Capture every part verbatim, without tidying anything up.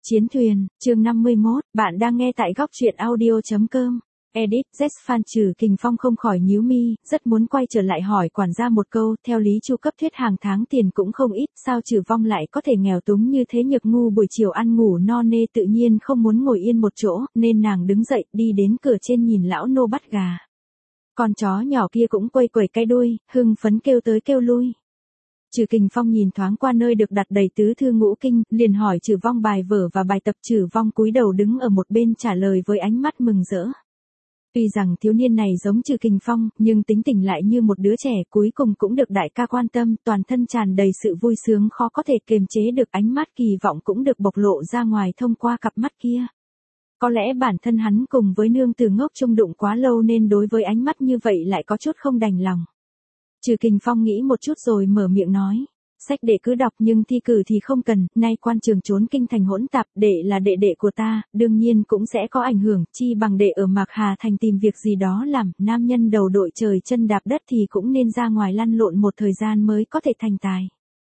Chiến thuyền, chương năm mươi mốt, bạn đang nghe tại góc truyện audio chấm com. Edit, Z fan trừ Kình Phong không khỏi nhíu mi, rất muốn quay trở lại hỏi quản gia một câu, theo lý chu cấp thuyết hàng tháng tiền cũng không ít, sao Trừ Vong lại có thể nghèo túng như thế. Nhược Ngu buổi chiều ăn ngủ no nê tự nhiên không muốn ngồi yên một chỗ, nên nàng đứng dậy, đi đến cửa trên nhìn lão nô bắt gà. Con chó nhỏ kia cũng quây quẩy cái đuôi, hưng phấn kêu tới kêu lui. Trừ Kình Phong nhìn thoáng qua nơi được đặt đầy tứ thư ngũ kinh, liền hỏi Trừ Vong bài vở và bài tập. Trừ Vong cúi đầu đứng ở một bên trả lời với ánh mắt mừng rỡ. Tuy rằng thiếu niên này giống Trừ Kình Phong, nhưng tính tình lại như một đứa trẻ, cuối cùng cũng được đại ca quan tâm, toàn thân tràn đầy sự vui sướng khó có thể kiềm chế được, ánh mắt kỳ vọng cũng được bộc lộ ra ngoài thông qua cặp mắt kia. Có lẽ bản thân hắn cùng với nương tử ngốc chung đụng quá lâu nên đối với ánh mắt như vậy lại có chút không đành lòng. Trừ Kình Phong nghĩ một chút rồi mở miệng nói. Sách đệ cứ đọc nhưng thi cử thì không cần, nay quan trường trốn kinh thành hỗn tạp, đệ là đệ đệ của ta, đương nhiên cũng sẽ có ảnh hưởng, chi bằng đệ ở Mạc Hà thành tìm việc gì đó làm, nam nhân đầu đội trời chân đạp đất thì cũng nên ra ngoài lăn lộn một thời gian mới có thể thành tài.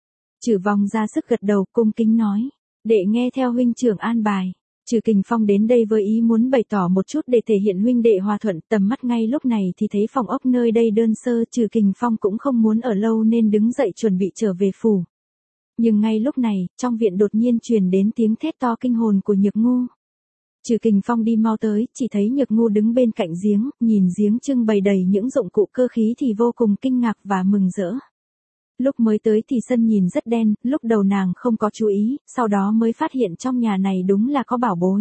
Trừ Vong ra sức gật đầu, cung kính nói, đệ nghe theo huynh trưởng an bài. Trừ Kình Phong đến đây với ý muốn bày tỏ một chút để thể hiện huynh đệ hòa thuận, tầm mắt ngay lúc này thì thấy phòng ốc nơi đây đơn sơ. Trừ Kình Phong cũng không muốn ở lâu nên đứng dậy chuẩn bị trở về phủ. Nhưng ngay lúc này, trong viện đột nhiên truyền đến tiếng thét to kinh hồn của Nhược Ngu. Trừ Kình Phong đi mau tới, chỉ thấy Nhược Ngu đứng bên cạnh giếng, nhìn giếng trưng bày đầy những dụng cụ cơ khí thì vô cùng kinh ngạc và mừng rỡ. Lúc mới tới thì sân nhìn rất đen, lúc đầu nàng không có chú ý, sau đó mới phát hiện trong nhà này đúng là có bảo bối.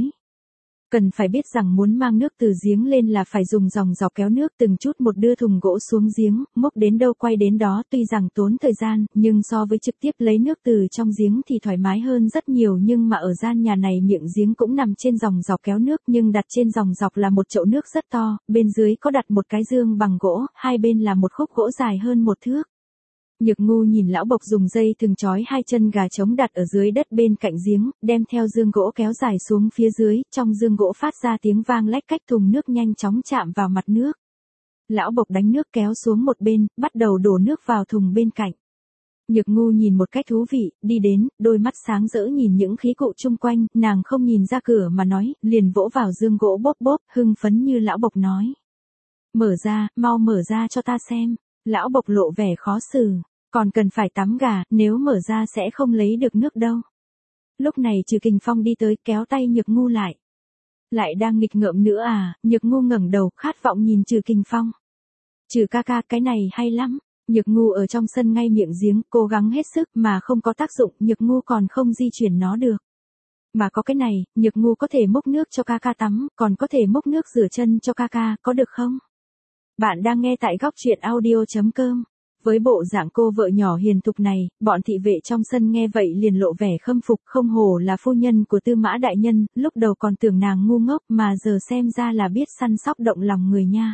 Cần phải biết rằng muốn mang nước từ giếng lên là phải dùng dòng dọc kéo nước từng chút một đưa thùng gỗ xuống giếng, múc đến đâu quay đến đó, tuy rằng tốn thời gian, nhưng so với trực tiếp lấy nước từ trong giếng thì thoải mái hơn rất nhiều. Nhưng mà ở gian nhà này miệng giếng cũng nằm trên dòng dọc kéo nước, nhưng đặt trên dòng dọc là một chậu nước rất to, bên dưới có đặt một cái dương bằng gỗ, hai bên là một khúc gỗ dài hơn một thước. Nhược Ngu nhìn lão bộc dùng dây thừng trói hai chân gà trống đặt ở dưới đất bên cạnh giếng, đem theo dương gỗ kéo dài xuống phía dưới, trong dương gỗ phát ra tiếng vang lách cách, thùng nước nhanh chóng chạm vào mặt nước. Lão bộc đánh nước kéo xuống một bên, bắt đầu đổ nước vào thùng bên cạnh. Nhược Ngu nhìn một cách thú vị, đi đến, đôi mắt sáng rỡ nhìn những khí cụ chung quanh, nàng không nhìn ra cửa mà nói, liền vỗ vào dương gỗ bóp bóp, hưng phấn như lão bộc nói. Mở ra, mau mở ra cho ta xem. Lão bộc lộ vẻ khó xử, còn cần phải tắm gà, nếu mở ra sẽ không lấy được nước đâu. Lúc này Trừ Kình Phong đi tới kéo tay Nhược Ngu lại. Lại đang nghịch ngợm nữa à? Nhược Ngu ngẩng đầu, khát vọng nhìn Trừ Kình Phong. Trừ ca ca, cái này hay lắm. Nhược Ngu ở trong sân ngay miệng giếng, cố gắng hết sức mà không có tác dụng, Nhược Ngu còn không di chuyển nó được. Mà có cái này, Nhược Ngu có thể múc nước cho ca ca tắm, còn có thể múc nước rửa chân cho ca ca, có được không? Bạn đang nghe tại góc truyện audio chấm com. Với bộ dạng cô vợ nhỏ hiền thục này, bọn thị vệ trong sân nghe vậy liền lộ vẻ khâm phục, không hổ là phu nhân của Tư Mã đại nhân, lúc đầu còn tưởng nàng ngu ngốc mà giờ xem ra là biết săn sóc động lòng người nha.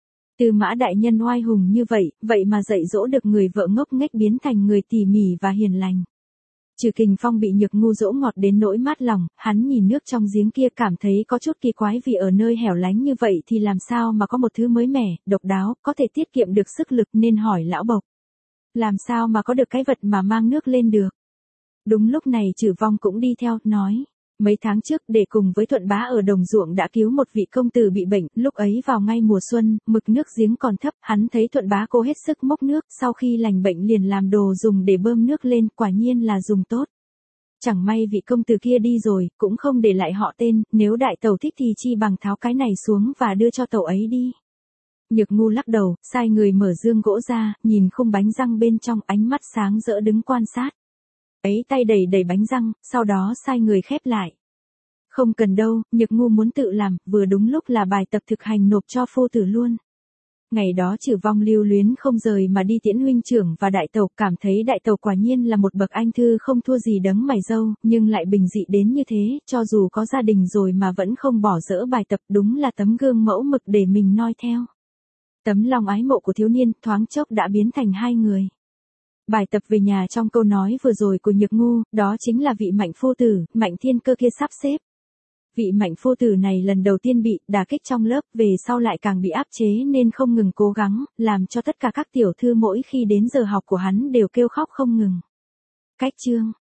Tư Mã đại nhân oai hùng như vậy, vậy mà dạy dỗ được người vợ ngốc nghếch biến thành người tỉ mỉ và hiền lành. Trừ Kình Phong bị Nhược Ngu dỗ ngọt đến nỗi mát lòng, hắn nhìn nước trong giếng kia cảm thấy có chút kỳ quái, vì ở nơi hẻo lánh như vậy thì làm sao mà có một thứ mới mẻ, độc đáo, có thể tiết kiệm được sức lực, nên hỏi lão bộc. Làm sao mà có được cái vật mà mang nước lên được? Đúng lúc này Trừ Vong cũng đi theo, nói. Mấy tháng trước, để cùng với Thuận Bá ở đồng ruộng đã cứu một vị công tử bị bệnh, lúc ấy vào ngay mùa xuân, mực nước giếng còn thấp, hắn thấy Thuận Bá cố hết sức múc nước, sau khi lành bệnh liền làm đồ dùng để bơm nước lên, quả nhiên là dùng tốt. Chẳng may vị công tử kia đi rồi, cũng không để lại họ tên, nếu đại tẩu thích thì chi bằng tháo cái này xuống và đưa cho tẩu ấy đi. Nhược Ngu lắc đầu, sai người mở dương gỗ ra, nhìn khung bánh răng bên trong, ánh mắt sáng rỡ đứng quan sát. Ấy tay đầy đầy bánh răng, sau đó sai người khép lại. Không cần đâu, Nhược Ngu muốn tự làm, vừa đúng lúc là bài tập thực hành nộp cho phu tử luôn. Ngày đó Trừ Vong lưu luyến không rời mà đi tiễn huynh trưởng và đại tẩu, cảm thấy đại tẩu quả nhiên là một bậc anh thư không thua gì đấng mày râu, nhưng lại bình dị đến như thế, cho dù có gia đình rồi mà vẫn không bỏ dỡ bài tập, đúng là tấm gương mẫu mực để mình noi theo. Tấm lòng ái mộ của thiếu niên thoáng chốc đã biến thành hai người. Bài tập về nhà trong câu nói vừa rồi của Nhược Ngu, đó chính là vị Mạnh phu tử, Mạnh Thiên Cơ kia sắp xếp. Vị Mạnh phu tử này lần đầu tiên bị đả kích trong lớp, về sau lại càng bị áp chế nên không ngừng cố gắng, làm cho tất cả các tiểu thư mỗi khi đến giờ học của hắn đều kêu khóc không ngừng. Cách chương